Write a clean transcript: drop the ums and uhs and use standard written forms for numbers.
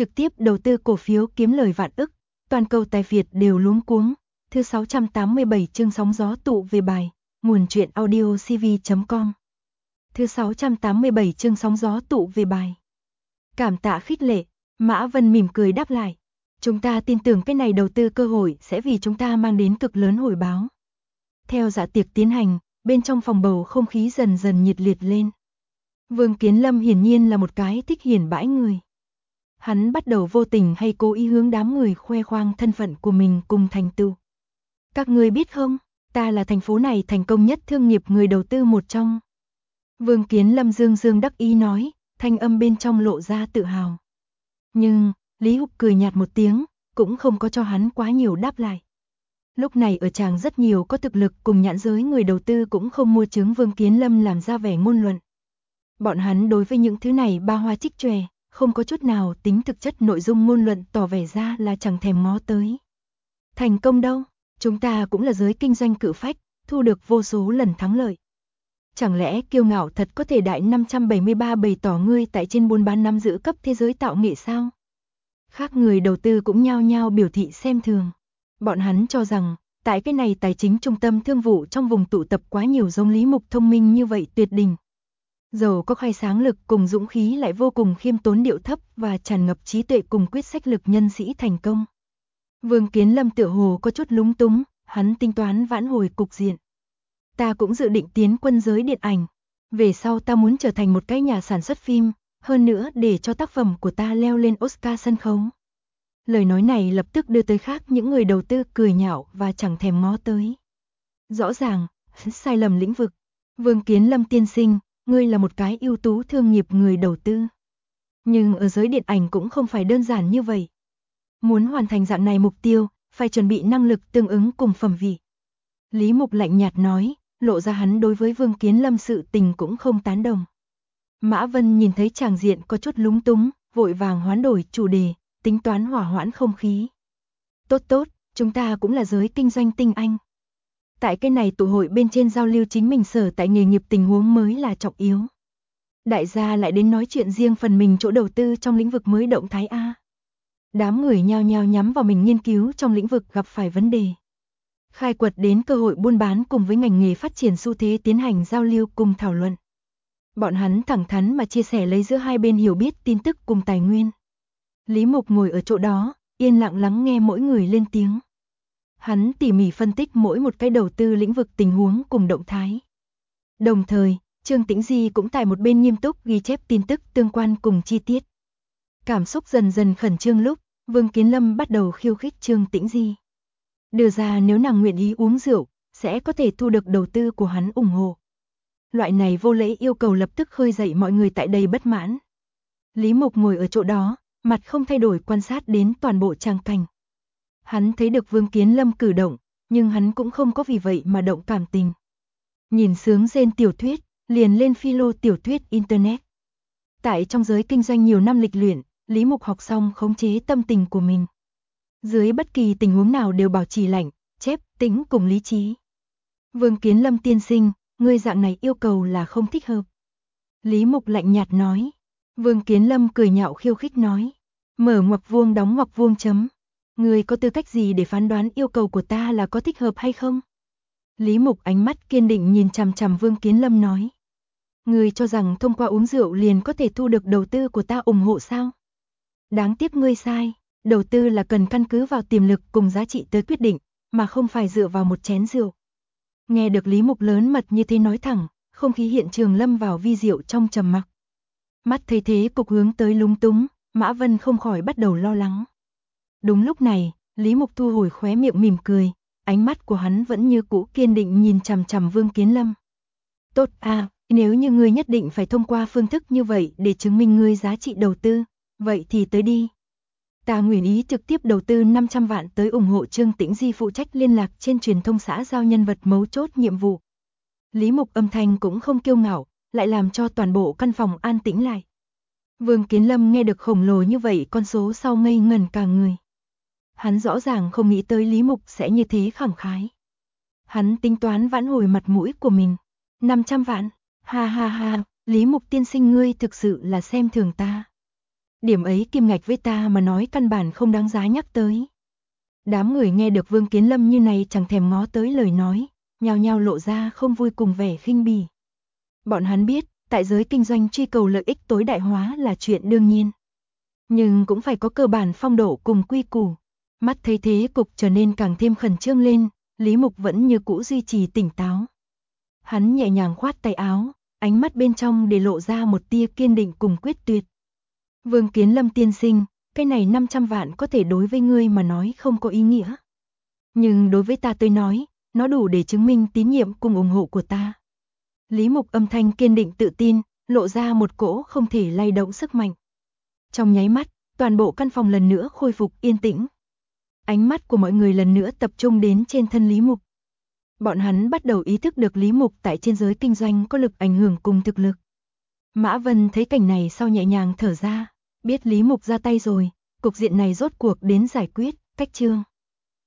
trực tiếp đầu tư cổ phiếu kiếm lời vạn ức, toàn cầu tài Việt đều luống cuống. Thứ 687 chương sóng gió tụ về bài, nguồn truyện audio cv.com. Thứ 687 chương sóng gió tụ về bài. Cảm tạ khích lệ, Mã Vân mỉm cười đáp lại. Chúng ta tin tưởng cái này đầu tư cơ hội sẽ vì chúng ta mang đến cực lớn hồi báo. Theo dạ tiệc tiến hành, bên trong phòng bầu không khí dần dần nhiệt liệt lên. Vương Kiến Lâm hiển nhiên là một cái thích hiển bãi người. Hắn bắt đầu vô tình hay cố ý hướng đám người khoe khoang thân phận của mình cùng thành tựu. Các người biết không, ta là thành phố này thành công nhất thương nghiệp người đầu tư một trong. Vương Kiến Lâm dương dương đắc ý nói, thanh âm bên trong lộ ra tự hào. Nhưng, Lý Hục cười nhạt một tiếng, cũng không có cho hắn quá nhiều đáp lại. Lúc này ở tràng rất nhiều có thực lực cùng nhãn giới người đầu tư cũng không mua chứng Vương Kiến Lâm làm ra vẻ ngôn luận. Bọn hắn đối với những thứ này ba hoa trích tròe, không có chút nào tính thực chất nội dung ngôn luận tỏ vẻ ra là chẳng thèm ngó tới. Thành công đâu, chúng ta cũng là giới kinh doanh cự phách, thu được vô số lần thắng lợi. Chẳng lẽ kiêu ngạo thật có thể đại 573 bày tỏ ngươi tại trên buôn bán nắm giữ cấp thế giới tạo nghệ sao? Khác người đầu tư cũng nhao nhao biểu thị xem thường. Bọn hắn cho rằng, tại cái này tài chính trung tâm thương vụ trong vùng tụ tập quá nhiều giống Lý Mục thông minh như vậy tuyệt đỉnh. Giàu có khai sáng lực cùng dũng khí lại vô cùng khiêm tốn điệu thấp và tràn ngập trí tuệ cùng quyết sách lực nhân sĩ thành công. Vương Kiến Lâm tựa hồ có chút lúng túng, hắn tính toán vãn hồi cục diện. Ta cũng dự định tiến quân giới điện ảnh. Về sau ta muốn trở thành một cái nhà sản xuất phim, hơn nữa để cho tác phẩm của ta leo lên Oscar sân khấu. Lời nói này lập tức đưa tới khác những người đầu tư cười nhạo và chẳng thèm ngó tới. Rõ ràng, sai lầm lĩnh vực. Vương Kiến Lâm tiên sinh, ngươi là một cái ưu tú thương nghiệp người đầu tư. Nhưng ở giới điện ảnh cũng không phải đơn giản như vậy. Muốn hoàn thành dạng này mục tiêu, phải chuẩn bị năng lực tương ứng cùng phẩm vị. Lý Mục lạnh nhạt nói, lộ ra hắn đối với Vương Kiến Lâm sự tình cũng không tán đồng. Mã Vân nhìn thấy tràng diện có chút lúng túng, vội vàng hoán đổi chủ đề, tính toán hỏa hoãn không khí. Tốt tốt, chúng ta cũng là giới kinh doanh tinh anh. Tại cái này tụ hội bên trên giao lưu chính mình sở tại nghề nghiệp tình huống mới là trọng yếu. Đại gia lại đến nói chuyện riêng phần mình chỗ đầu tư trong lĩnh vực mới động thái A. Đám người nhao nhao nhắm vào mình nghiên cứu trong lĩnh vực gặp phải vấn đề. Khai quật đến cơ hội buôn bán cùng với ngành nghề phát triển xu thế tiến hành giao lưu cùng thảo luận. Bọn hắn thẳng thắn mà chia sẻ lấy giữa hai bên hiểu biết tin tức cùng tài nguyên. Lý Mục ngồi ở chỗ đó, yên lặng lắng nghe mỗi người lên tiếng. Hắn tỉ mỉ phân tích mỗi một cái đầu tư lĩnh vực tình huống cùng động thái. Đồng thời, Trương Tĩnh Di cũng tại một bên nghiêm túc ghi chép tin tức tương quan cùng chi tiết. Cảm xúc dần dần khẩn trương lúc, Vương Kiến Lâm bắt đầu khiêu khích Trương Tĩnh Di. Đưa ra nếu nàng nguyện ý uống rượu, sẽ có thể thu được đầu tư của hắn ủng hộ. Loại này vô lễ yêu cầu lập tức khơi dậy mọi người tại đây bất mãn. Lý Mục ngồi ở chỗ đó, mặt không thay đổi quan sát đến toàn bộ tràng cảnh. Hắn thấy được Vương Kiến Lâm cử động, nhưng hắn cũng không có vì vậy mà động cảm tình. Nhìn sướng rên tiểu thuyết, liền lên philo tiểu thuyết Internet. Tại trong giới kinh doanh nhiều năm lịch luyện, Lý Mục học xong khống chế tâm tình của mình. Dưới bất kỳ tình huống nào đều bảo trì lạnh, chép, tĩnh cùng lý trí. Vương Kiến Lâm tiên sinh, ngươi dạng này yêu cầu là không thích hợp. Lý Mục lạnh nhạt nói. Vương Kiến Lâm cười nhạo khiêu khích nói. Mở ngoặc vuông đóng ngoặc vuông chấm. Ngươi có tư cách gì để phán đoán yêu cầu của ta là có thích hợp hay không? Lý Mục ánh mắt kiên định nhìn chằm chằm Vương Kiến Lâm nói. Ngươi cho rằng thông qua uống rượu liền có thể thu được đầu tư của ta ủng hộ sao? Đáng tiếc ngươi sai. Đầu tư là cần căn cứ vào tiềm lực cùng giá trị tới quyết định, mà không phải dựa vào một chén rượu. Nghe được Lý Mục lớn mật như thế nói thẳng, không khí hiện trường lâm vào vi diệu trong trầm mặc. Mắt thấy thế cục hướng tới lúng túng, Mã Vân không khỏi bắt đầu lo lắng. Đúng lúc này, Lý Mục thu hồi khóe miệng mỉm cười, ánh mắt của hắn vẫn như cũ kiên định nhìn chằm chằm Vương Kiến Lâm. Tốt à, nếu như ngươi nhất định phải thông qua phương thức như vậy để chứng minh ngươi giá trị đầu tư, vậy thì tới đi. Ta nguyện ý trực tiếp đầu tư 500 vạn tới ủng hộ Trương Tĩnh Di phụ trách liên lạc trên truyền thông xã giao nhân vật mấu chốt nhiệm vụ. Lý Mục âm thanh cũng không kiêu ngạo, lại làm cho toàn bộ căn phòng an tĩnh lại. Vương Kiến Lâm nghe được khổng lồ như vậy con số sau ngây ngẩn cả người. Hắn rõ ràng không nghĩ tới Lý Mục sẽ như thế khẳng khái. Hắn tính toán vãn hồi mặt mũi của mình. 500 vạn, ha ha ha, Lý Mục tiên sinh ngươi thực sự là xem thường ta. Điểm ấy kim ngạch với ta mà nói căn bản không đáng giá nhắc tới. Đám người nghe được Vương Kiến Lâm như này chẳng thèm ngó tới lời nói, nhao nhao lộ ra không vui cùng vẻ khinh bỉ. Bọn hắn biết, tại giới kinh doanh truy cầu lợi ích tối đại hóa là chuyện đương nhiên. Nhưng cũng phải có cơ bản phong độ cùng quy củ. Mắt thấy thế cục trở nên càng thêm khẩn trương lên, Lý Mục vẫn như cũ duy trì tỉnh táo. Hắn nhẹ nhàng khoát tay áo, ánh mắt bên trong để lộ ra một tia kiên định cùng quyết tuyệt. Vương Kiến Lâm tiên sinh, cái này 500 vạn có thể đối với ngươi mà nói không có ý nghĩa. Nhưng đối với ta tôi nói, nó đủ để chứng minh tín nhiệm cùng ủng hộ của ta. Lý Mục âm thanh kiên định tự tin, lộ ra một cỗ không thể lay động sức mạnh. Trong nháy mắt, toàn bộ căn phòng lần nữa khôi phục yên tĩnh. Ánh mắt của mọi người lần nữa tập trung đến trên thân Lý Mục. Bọn hắn bắt đầu ý thức được Lý Mục tại trên giới kinh doanh có lực ảnh hưởng cùng thực lực. Mã Vân thấy cảnh này sau nhẹ nhàng thở ra, biết Lý Mục ra tay rồi, cục diện này rốt cuộc đến giải quyết, cách chương.